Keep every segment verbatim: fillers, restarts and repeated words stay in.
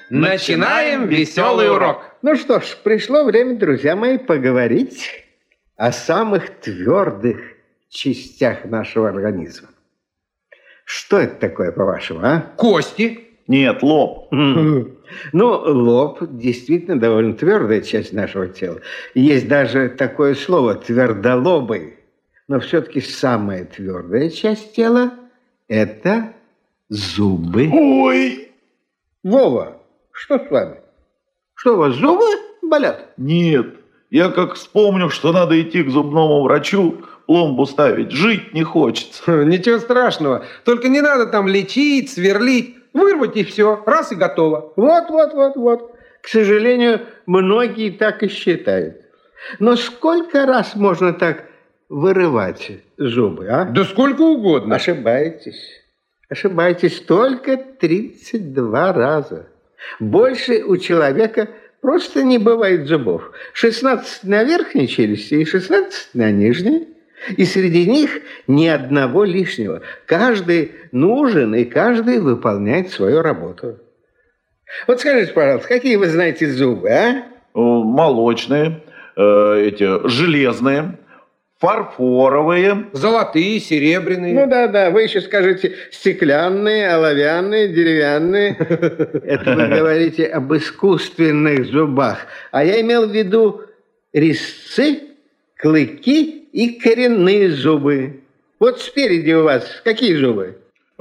Начинаем веселый урок. Ну что ж, пришло время, друзья мои, поговорить о самых твердых частях нашего организма. Что это такое, по-вашему, а? Кости. Нет, лоб. Ну, лоб действительно довольно твердая часть нашего тела. Есть даже такое слово твердолобый. Но все-таки самая твердая часть тела – это зубы. Ой! Вова, что с вами? Что, у вас зубы болят? Нет, я как вспомню, что надо идти к зубному врачу, пломбу ставить, жить не хочется. Ничего страшного, только не надо там лечить, сверлить, вырвать и все, раз и готово. Вот, вот, вот, вот. К сожалению, многие так и считают. Но сколько раз можно так вырывать зубы, а? Да сколько угодно. Ошибаетесь. Ошибаетесь только тридцать два раза. Больше у человека просто не бывает зубов. шестнадцать на верхней челюсти и шестнадцать на нижней. И среди них ни одного лишнего. Каждый нужен, и каждый выполняет свою работу. Вот скажите, пожалуйста, какие вы знаете зубы, а? Молочные, э, эти железные, фарфоровые. Золотые, серебряные. Ну да-да, вы еще скажите стеклянные, оловянные, деревянные. Это вы говорите об искусственных зубах. А я имел в виду резцы, клыки и коренные зубы. Вот спереди у вас какие зубы?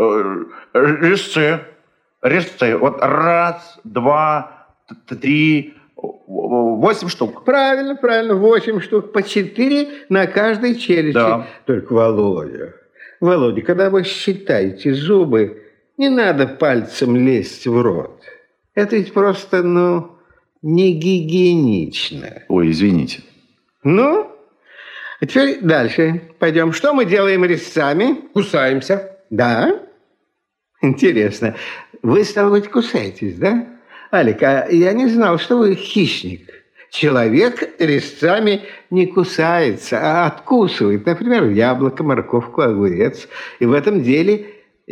Резцы. Резцы. Вот раз, два, три... Восемь штук. Правильно, правильно, восемь штук. По четыре на каждой челюсти. Да. Только, Володя, Володя, когда вы считаете зубы, не надо пальцем лезть в рот. Это ведь просто, ну, не гигиенично. Ой, извините. Ну, а теперь дальше пойдем. Что мы делаем резцами? Кусаемся. Да? Интересно. Вы, стало быть, кусаетесь, да? Алик, а я не знал, что вы хищник. Человек резцами не кусается, а откусывает. Например, яблоко, морковку, огурец. И в этом деле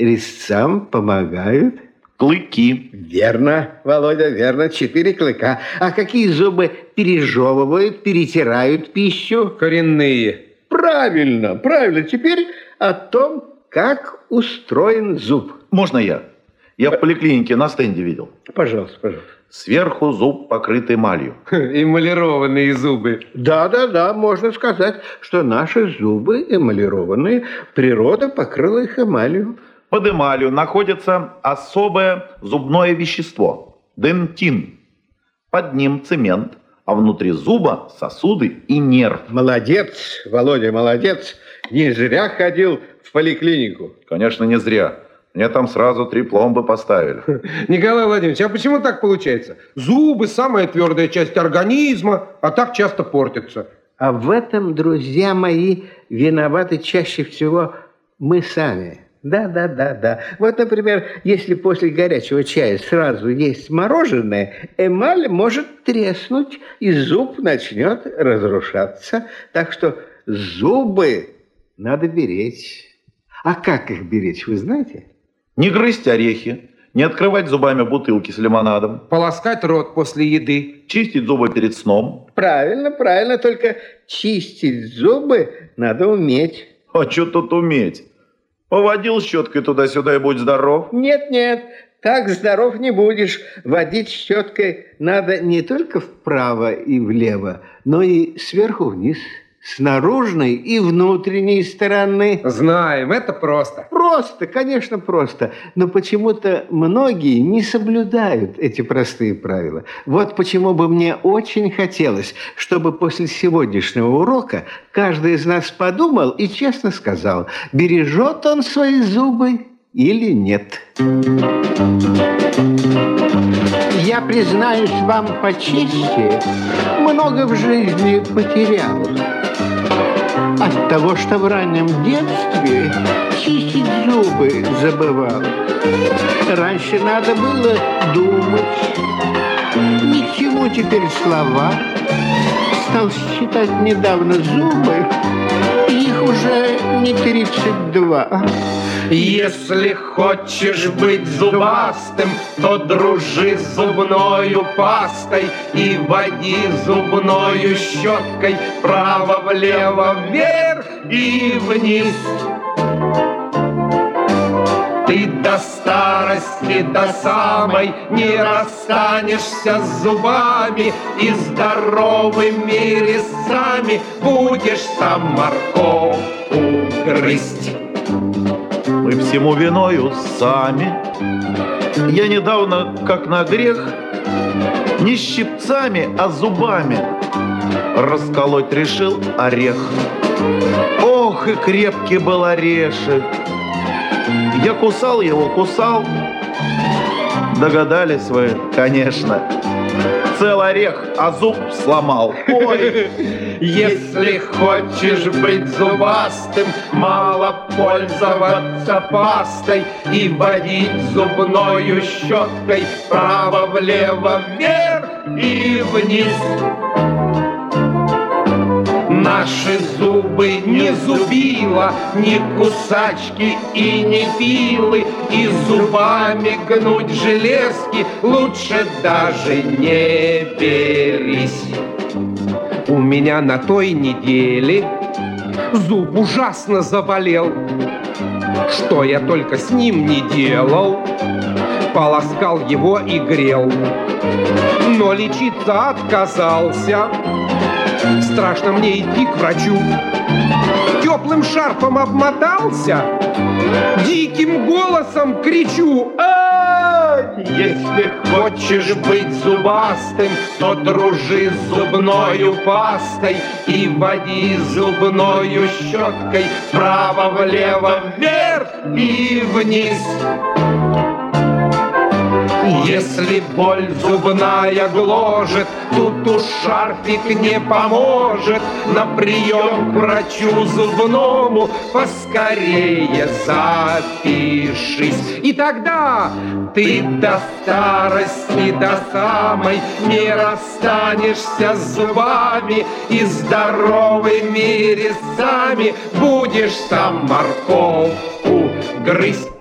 резцам помогают... Клыки. Верно, Володя, верно. Четыре клыка. А какие зубы пережевывают, перетирают пищу? Коренные. Правильно, правильно. Теперь о том, как устроен зуб. Можно я? Я в поликлинике на стенде видел. Пожалуйста, пожалуйста. Сверху зуб, покрытый эмалью. Эмалированные зубы. Да-да-да, можно сказать, что наши зубы эмалированные. Природа покрыла их эмалью. Под эмалью находится особое зубное вещество – дентин. Под ним цемент, а внутри зуба сосуды и нерв. Молодец, Володя, молодец. Не зря ходил в поликлинику. Конечно, не зря. Мне там сразу три пломбы поставили. Николай Владимирович, а почему так получается? Зубы – самая твердая часть организма, а так часто портятся. А в этом, друзья мои, виноваты чаще всего мы сами. Да-да-да-да. Вот, например, если после горячего чая сразу есть мороженое, эмаль может треснуть, и зуб начнет разрушаться. Так что зубы надо беречь. А как их беречь, вы знаете? Не грызть орехи, не открывать зубами бутылки с лимонадом. Полоскать рот после еды. Чистить зубы перед сном. Правильно, правильно, только чистить зубы надо уметь. А что тут уметь? Поводил щеткой туда-сюда и будь здоров. Нет-нет, так здоров не будешь. Водить щеткой надо не только вправо и влево, но и сверху вниз. С наружной и внутренней стороны. Знаем, это просто. Просто, конечно, просто. Но почему-то многие не соблюдают эти простые правила. Вот почему бы мне очень хотелось, чтобы после сегодняшнего урока каждый из нас подумал и честно сказал, бережет он свои зубы или нет. Я признаюсь вам по чести, много в жизни потерял. От того, что в раннем детстве чистить зубы забывал. Раньше надо было думать, ни к чему теперь слова. Стал считать недавно зубы, их уже не тридцать два. Если хочешь быть зубастым, то дружи с зубною пастой и води зубною щеткой вправо-влево, вверх и вниз. Ты до старости, до самой не расстанешься с зубами, и здоровыми резцами будешь сам морковку грызть. Мы всему виною сами. Я недавно, как на грех, не щипцами, а зубами расколоть решил орех. Ох, и крепкий был орешек. Я кусал его, кусал. Догадались вы, конечно. Целый орех, а зуб сломал. Ой. Если хочешь быть зубастым, мало пользоваться пастой и водить зубною щеткой вправо-влево, вверх и вниз. Наши зубы не зубила, не кусачки и не пилы, и зубами гнуть железки лучше даже не берись. У меня на той неделе зуб ужасно заболел. Что я только с ним не делал, полоскал его и грел. Но лечиться отказался. Страшно мне идти к врачу. Теплым шарфом обмотался, диким голосом кричу: ай! Если хочешь быть зубастым, то дружи с зубною пастой и води зубною щеткой вправо-влево, вверх и вниз. Если боль зубная гложет, тут уж шарфик не поможет. На прием к врачу зубному поскорее запишись. И тогда ты до старости, до самой не расстанешься с зубами, и здоровыми резцами будешь сам морковку грызть.